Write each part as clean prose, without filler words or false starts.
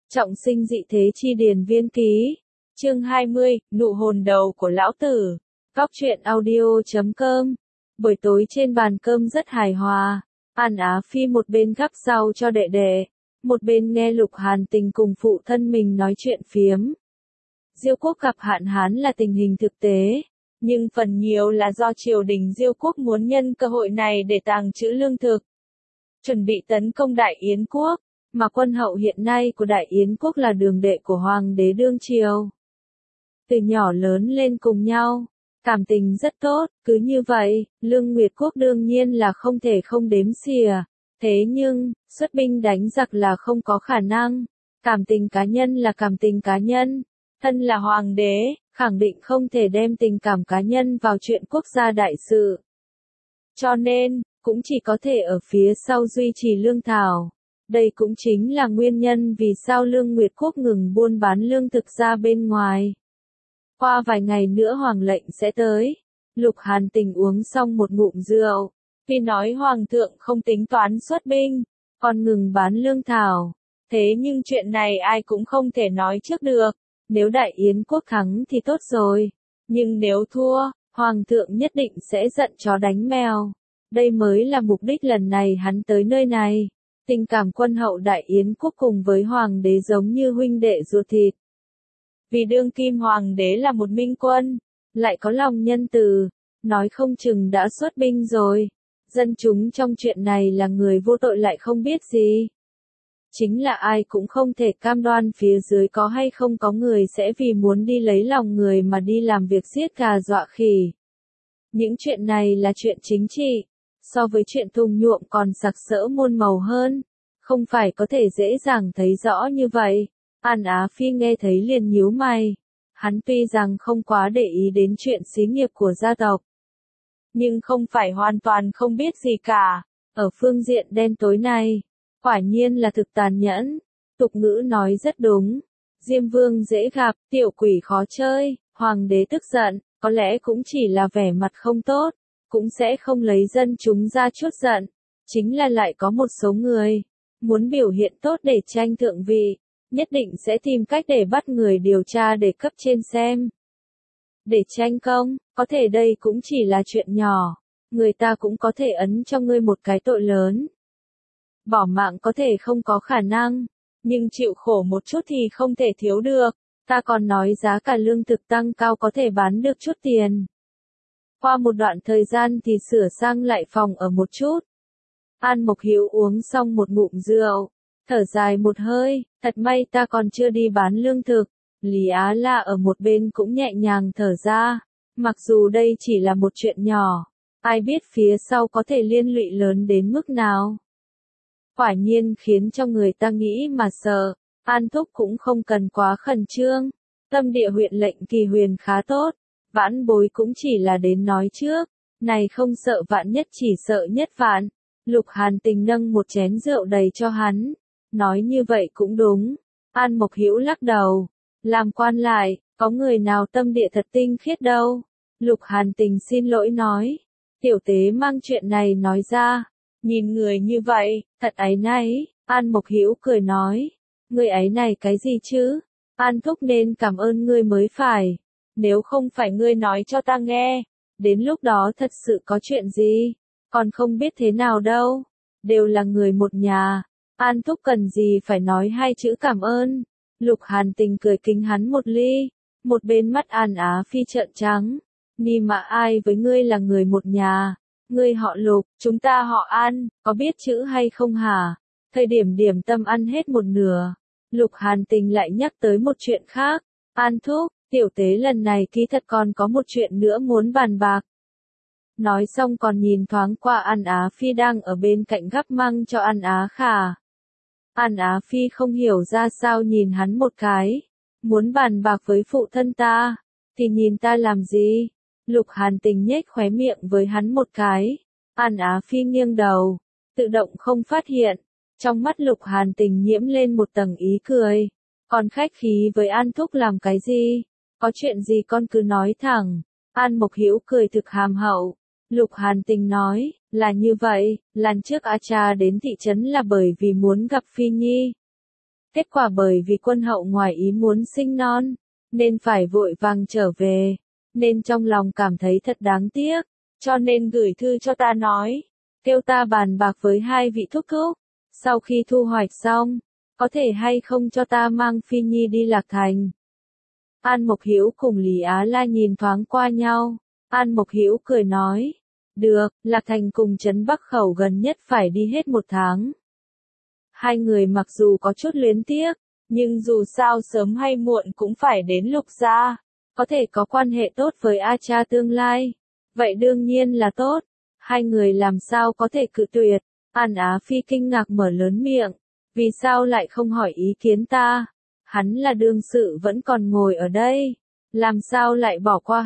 Trọng sinh dị thế chi điền viên ký. Chương 20, nụ hồn đầu của lão tử. Góc truyện audio.com. Buổi tối trên bàn cơm rất hài hòa. An Á Phi một bên gắp rau cho đệ đệ, một bên nghe Lục Hàn Tình cùng phụ thân mình nói chuyện phiếm. Diêu quốc gặp hạn hán là tình hình thực tế, nhưng phần nhiều là do triều đình Diêu quốc muốn nhân cơ hội này để tàng trữ lương thực, chuẩn bị tấn công Đại Yến quốc, mà quân hậu hiện nay của Đại Yến quốc là đường đệ của hoàng đế đương triều. Từ nhỏ lớn lên cùng nhau, cảm tình rất tốt, cứ như vậy, Lương Nguyệt quốc đương nhiên là không thể không đếm xỉa. Thế nhưng, xuất binh đánh giặc là không có khả năng. Cảm tình cá nhân là cảm tình cá nhân. Thân là hoàng đế, khẳng định không thể đem tình cảm cá nhân vào chuyện quốc gia đại sự. Cho nên, cũng chỉ có thể ở phía sau duy trì lương thảo. Đây cũng chính là nguyên nhân vì sao Lương Nguyệt quốc ngừng buôn bán lương thực ra bên ngoài. Qua vài ngày nữa hoàng lệnh sẽ tới. Lục Hàn Tình uống xong một ngụm rượu. Vì nói hoàng thượng không tính toán xuất binh, còn ngừng bán lương thảo. Thế nhưng chuyện này ai cũng không thể nói trước được. Nếu Đại Yến quốc thắng thì tốt rồi. Nhưng nếu thua, hoàng thượng nhất định sẽ giận chó đánh mèo. Đây mới là mục đích lần này hắn tới nơi này. Tình cảm quân hậu Đại Yến quốc cùng với hoàng đế giống như huynh đệ ruột thịt. Vì đương kim hoàng đế là một minh quân, lại có lòng nhân từ, nói không chừng đã xuất binh rồi. Dân chúng trong chuyện này là người vô tội lại không biết gì. Chính là ai cũng không thể cam đoan phía dưới có hay không có người sẽ vì muốn đi lấy lòng người mà đi làm việc giết gà dọa khỉ. Những chuyện này là chuyện chính trị, so với chuyện thùng nhuộm còn sặc sỡ muôn màu hơn, không phải có thể dễ dàng thấy rõ như vậy. An Á Phi nghe thấy liền nhíu mày. Hắn tuy rằng không quá để ý đến chuyện xí nghiệp của gia tộc, nhưng không phải hoàn toàn không biết gì cả. Ở phương diện đen tối này, quả nhiên là thực tàn nhẫn. Tục ngữ nói rất đúng. Diêm vương dễ gặp, tiểu quỷ khó chơi. Hoàng đế tức giận, có lẽ cũng chỉ là vẻ mặt không tốt, cũng sẽ không lấy dân chúng ra chút giận. Chính là lại có một số người, muốn biểu hiện tốt để tranh thượng vị, nhất định sẽ tìm cách để bắt người điều tra để cấp trên xem. Để tranh công, có thể đây cũng chỉ là chuyện nhỏ, người ta cũng có thể ấn cho ngươi một cái tội lớn. Bỏ mạng có thể không có khả năng, nhưng chịu khổ một chút thì không thể thiếu được. Ta còn nói giá cả lương thực tăng cao có thể bán được chút tiền. Qua một đoạn thời gian thì sửa sang lại phòng ở một chút. An Mộc Hiếu uống xong một ngụm rượu, thở dài một hơi, thật may ta còn chưa đi bán lương thực. Lý Á La ở một bên cũng nhẹ nhàng thở ra, mặc dù đây chỉ là một chuyện nhỏ, ai biết phía sau có thể liên lụy lớn đến mức nào. Quả nhiên khiến cho người ta nghĩ mà sợ. An Thúc cũng không cần quá khẩn trương. Tâm địa huyện lệnh Kỳ Huyền khá tốt, vãn bối cũng chỉ là đến nói trước, này không sợ vạn nhất chỉ sợ nhất vạn. Lục Hàn Tình nâng một chén rượu đầy cho hắn, nói như vậy cũng đúng. An Mộc Hữu lắc đầu, làm quan lại, có người nào tâm địa thật tinh khiết đâu. Lục Hàn Tình xin lỗi nói, tiểu tế mang chuyện này nói ra, nhìn người như vậy, thật áy náy. An Mộc Hữu cười nói, người ấy này cái gì chứ? An Thúc nên cảm ơn ngươi mới phải. Nếu không phải ngươi nói cho ta nghe, đến lúc đó thật sự có chuyện gì, còn không biết thế nào đâu. Đều là người một nhà, An Thúc cần gì phải nói hai chữ cảm ơn. Lục Hàn Tình cười kính hắn một ly, một bên mắt An Á Phi trợn trắng. Ni mà ai với ngươi là người một nhà, ngươi họ Lục, chúng ta họ An, có biết chữ hay không hả? Thời điểm điểm tâm ăn hết một nửa, Lục Hàn Tình lại nhắc tới một chuyện khác. An Thúc, tiểu tế lần này kỳ thật còn có một chuyện nữa muốn bàn bạc. Nói xong còn nhìn thoáng qua An Á Phi đang ở bên cạnh gắp măng cho An Á Khả. An Á Phi không hiểu ra sao nhìn hắn một cái. Muốn bàn bạc với phụ thân ta, thì nhìn ta làm gì? Lục Hàn Tình nhếch khóe miệng với hắn một cái. An Á Phi nghiêng đầu, tự động không phát hiện. Trong mắt Lục Hàn Tình nhiễm lên một tầng ý cười. Còn khách khí với An Thúc làm cái gì? Có chuyện gì con cứ nói thẳng. An Mộc Hữu cười thực hàm hậu. Lục Hàn Tình nói, là như vậy, lần trước A Cha đến thị trấn là bởi vì muốn gặp Phi Nhi. Kết quả bởi vì quân hậu ngoài ý muốn sinh non, nên phải vội vàng trở về, nên trong lòng cảm thấy thật đáng tiếc, cho nên gửi thư cho ta nói, kêu ta bàn bạc với hai vị thúc thúc, sau khi thu hoạch xong, có thể hay không cho ta mang Phi Nhi đi Lạc Thành. An Mộc Hữu cùng Lý Á La nhìn thoáng qua nhau, An Mộc Hữu cười nói, được, Lạc Thành cùng trấn Bắc Khẩu gần nhất phải đi hết 1 tháng. Hai người mặc dù có chút luyến tiếc, nhưng dù sao sớm hay muộn cũng phải đến Lục gia, có thể có quan hệ tốt với A Cha tương lai, vậy đương nhiên là tốt, hai người làm sao có thể cự tuyệt. An Á Phi kinh ngạc mở lớn miệng, vì sao lại không hỏi ý kiến ta, hắn là đương sự vẫn còn ngồi ở đây, làm sao lại bỏ qua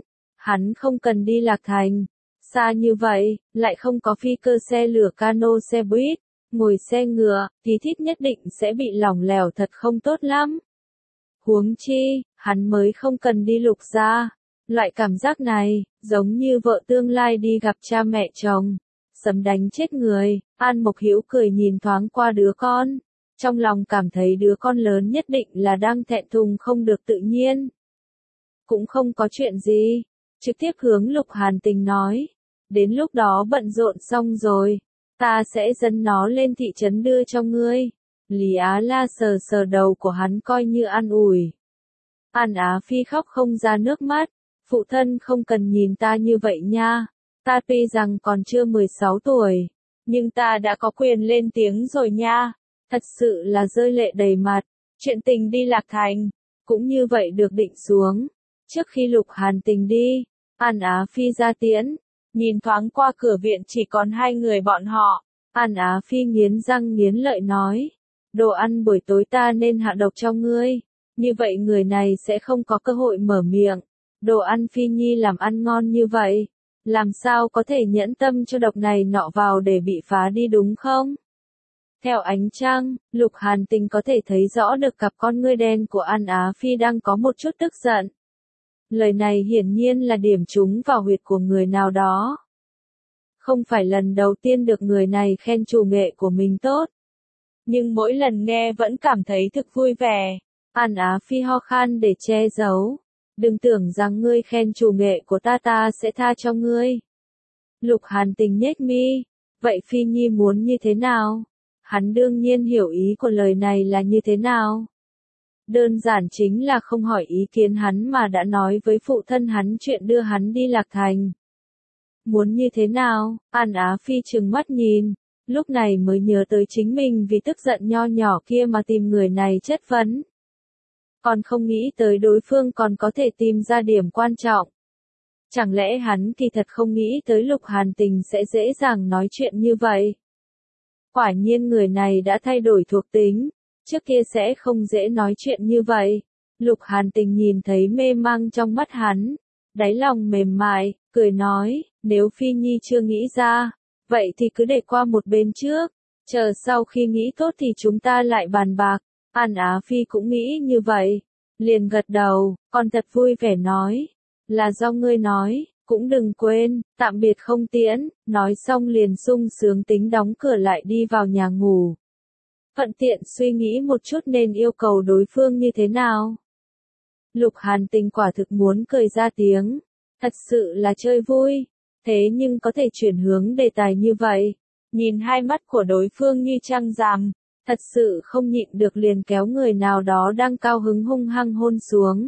hắn không cần đi Lạc Thành, xa như vậy, lại không có phi cơ xe lửa cano xe buýt, ngồi xe ngựa, thì thích nhất định sẽ bị lỏng lẻo thật không tốt lắm. Huống chi, hắn mới không cần đi Lục gia, loại cảm giác này, giống như vợ tương lai đi gặp cha mẹ chồng, sấm đánh chết người. An Mộc Hữu cười nhìn thoáng qua đứa con, trong lòng cảm thấy đứa con lớn nhất định là đang thẹn thùng không được tự nhiên. Cũng không có chuyện gì, trực tiếp hướng Lục Hàn Tình nói, đến lúc đó bận rộn xong rồi, ta sẽ dẫn nó lên thị trấn đưa cho ngươi. Lý Á La sờ sờ đầu của hắn coi như an ủi. An Á Phi khóc không ra nước mắt, phụ thân không cần nhìn ta như vậy nha, ta tuy rằng còn chưa 16 tuổi, nhưng ta đã có quyền lên tiếng rồi nha, thật sự là rơi lệ đầy mặt, chuyện tình đi Lạc Thành, cũng như vậy được định xuống. Trước khi Lục Hàn Tình đi, An Á Phi ra tiễn, nhìn thoáng qua cửa viện chỉ còn hai người bọn họ, An Á Phi nghiến răng nghiến lợi nói, đồ ăn buổi tối ta nên hạ độc cho ngươi, như vậy người này sẽ không có cơ hội mở miệng, đồ ăn Phi Nhi làm ăn ngon như vậy, làm sao có thể nhẫn tâm cho độc này nọ vào để bị phá đi đúng không? Theo ánh trăng, Lục Hàn Tình có thể thấy rõ được cặp con ngươi đen của An Á Phi đang có một chút tức giận. Lời này hiển nhiên là điểm trúng vào huyệt của người nào đó. Không phải lần đầu tiên được người này khen chủ nghệ của mình tốt. Nhưng mỗi lần nghe vẫn cảm thấy thực vui vẻ. An Á Phi ho khan để che giấu. Đừng tưởng rằng ngươi khen chủ nghệ của ta sẽ tha cho ngươi. Lục Hàn Tình nhếch mi. Vậy Phi Nhi muốn như thế nào? Hắn đương nhiên hiểu ý của lời này là như thế nào. Đơn giản chính là không hỏi ý kiến hắn mà đã nói với phụ thân hắn chuyện đưa hắn đi Lạc Thành. Muốn như thế nào? An Á Phi trừng mắt nhìn, lúc này mới nhớ tới chính mình vì tức giận nho nhỏ kia mà tìm người này chất vấn. Còn không nghĩ tới đối phương còn có thể tìm ra điểm quan trọng. Chẳng lẽ hắn kỳ thật không nghĩ tới Lục Hàn Tình sẽ dễ dàng nói chuyện như vậy? Quả nhiên người này đã thay đổi thuộc tính, trước kia sẽ không dễ nói chuyện như vậy. Lục Hàn Tình nhìn thấy mê mang trong mắt hắn, đáy lòng mềm mại, cười nói, nếu Phi Nhi chưa nghĩ ra, vậy thì cứ để qua một bên trước, chờ sau khi nghĩ tốt thì chúng ta lại bàn bạc. An Á Phi cũng nghĩ như vậy, liền gật đầu, còn thật vui vẻ nói, là do ngươi nói, cũng đừng quên, tạm biệt không tiễn, nói xong liền sung sướng tính đóng cửa lại đi vào nhà ngủ. Thuận tiện suy nghĩ một chút nên yêu cầu đối phương như thế nào. Lục Hàn Tình quả thực muốn cười ra tiếng, thật sự là chơi vui, thế nhưng có thể chuyển hướng đề tài như vậy, nhìn hai mắt của đối phương như trăng rằm, thật sự không nhịn được liền kéo người nào đó đang cao hứng hung hăng hôn xuống.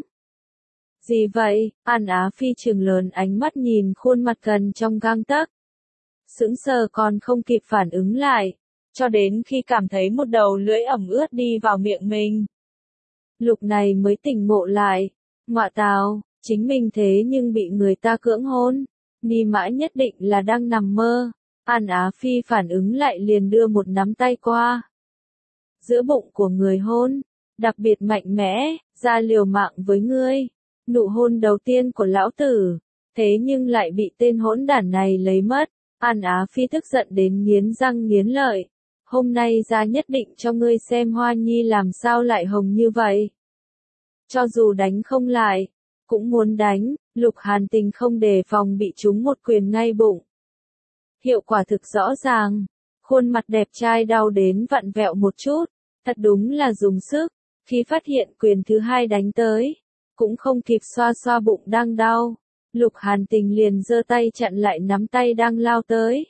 Gì vậy? An Á Phi trừng lớn ánh mắt nhìn khuôn mặt gần trong gang tấc. Sững sờ còn không kịp phản ứng lại, cho đến khi cảm thấy một đầu lưỡi ẩm ướt đi vào miệng mình. Lúc này mới tỉnh ngộ lại, ngọa tào, chính mình thế nhưng bị người ta cưỡng hôn, Ni Mã nhất định là đang nằm mơ. An Á Phi phản ứng lại liền đưa một nắm tay qua giữa bụng của người hôn, đặc biệt mạnh mẽ, ra liều mạng với ngươi. Nụ hôn đầu tiên của lão tử, thế nhưng lại bị tên hỗn đản này lấy mất. An Á Phi tức giận đến nghiến răng nghiến lợi. Hôm nay ra nhất định cho ngươi xem Hoa Nhi làm sao lại hồng như vậy. Cho dù đánh không lại, cũng muốn đánh. Lục Hàn Tình không đề phòng bị trúng một quyền ngay bụng. Hiệu quả thực rõ ràng, khuôn mặt đẹp trai đau đến vặn vẹo một chút, Thật đúng là dùng sức, khi phát hiện quyền thứ hai đánh tới, cũng không kịp xoa xoa bụng đang đau. Lục Hàn Tình liền giơ tay chặn lại nắm tay đang lao tới.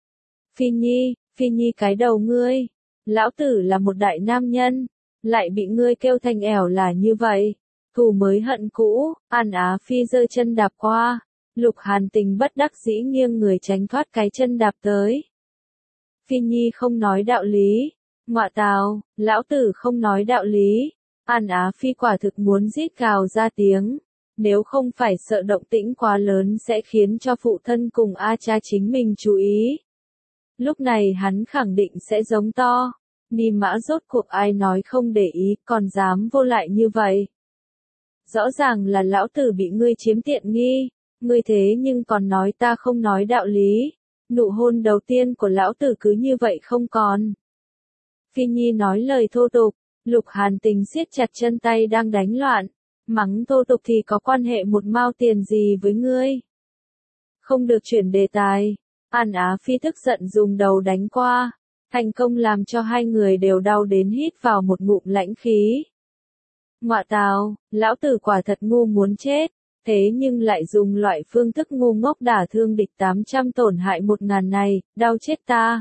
Phi Nhi cái đầu ngươi, lão tử là một đại nam nhân, lại bị ngươi kêu thành ẻo là như vậy. Thù mới hận cũ, An Á Phi giơ chân đạp qua, Lục Hàn Tình bất đắc dĩ nghiêng người tránh thoát cái chân đạp tới. Phi Nhi không nói đạo lý, ngọa tào, lão tử không nói đạo lý. An Á Phi quả thực muốn rít gào ra tiếng, nếu không phải sợ động tĩnh quá lớn sẽ khiến cho phụ thân cùng A cha chính mình chú ý. Lúc này hắn khẳng định sẽ giống to, Ni Mã rốt cuộc ai nói không để ý, còn dám vô lại như vậy. Rõ ràng là lão tử bị ngươi chiếm tiện nghi, ngươi thế nhưng còn nói ta không nói đạo lý. Nụ hôn đầu tiên của lão tử cứ như vậy không còn. Phi Nhi nói lời thô tục, Lục Hàn Tình siết chặt chân tay đang đánh loạn, mắng thô tục thì có quan hệ một mao tiền gì với ngươi. Không được chuyển đề tài, An Á Phi tức giận dùng đầu đánh qua, thành công làm cho hai người đều đau đến hít vào một ngụm lãnh khí. Ngọa tào, lão tử quả thật ngu muốn chết, thế nhưng lại dùng loại phương thức ngu ngốc đả thương địch 800 tổn hại 1000 này, đau chết ta.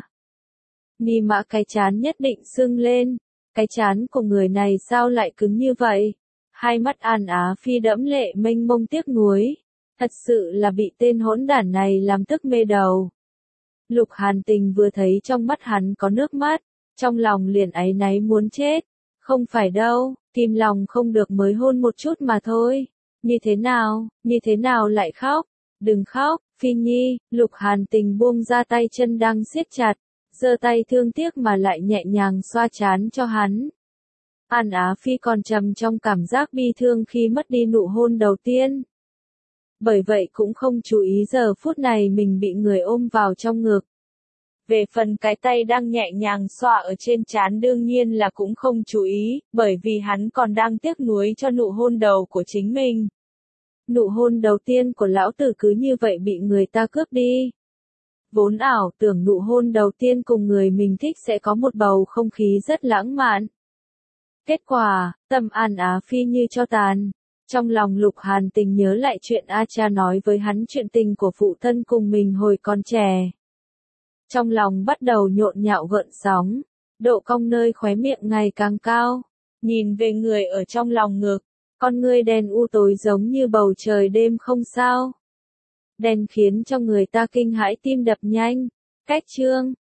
Ni Mã cái chán nhất định sưng lên, cái chán của người này sao lại cứng như vậy? Hai mắt An Á Phi đẫm lệ mênh mông tiếc nuối, thật sự là bị tên hỗn đản này làm tức mê đầu. Lục Hàn Tình vừa thấy trong mắt hắn có nước mắt, trong lòng liền áy náy muốn chết. Không phải đâu, kìm lòng không được mới hôn một chút mà thôi. Như thế nào lại khóc? Đừng khóc, Phi Nhi. Lục Hàn Tình buông ra tay chân đang siết chặt, giơ tay thương tiếc mà lại nhẹ nhàng xoa trán cho hắn. An Á Phi còn trầm trong cảm giác bi thương khi mất đi nụ hôn đầu tiên. Bởi vậy cũng không chú ý giờ phút này mình bị người ôm vào trong ngực. Về phần cái tay đang nhẹ nhàng xoa ở trên trán đương nhiên là cũng không chú ý, bởi vì hắn còn đang tiếc nuối cho nụ hôn đầu của chính mình. Nụ hôn đầu tiên của lão tử cứ như vậy bị người ta cướp đi. Vốn ảo tưởng nụ hôn đầu tiên cùng người mình thích sẽ có một bầu không khí rất lãng mạn. Kết quả, tâm An Á Phi như cho tàn. Trong lòng Lục Hàn Tình nhớ lại chuyện A cha nói với hắn chuyện tình của phụ thân cùng mình hồi còn trẻ. Trong lòng bắt đầu nhộn nhạo gợn sóng, độ cong nơi khóe miệng ngày càng cao, nhìn về người ở trong lòng ngực, con ngươi đen u tối giống như bầu trời đêm không sao. Đen khiến cho người ta kinh hãi tim đập nhanh. Cách chương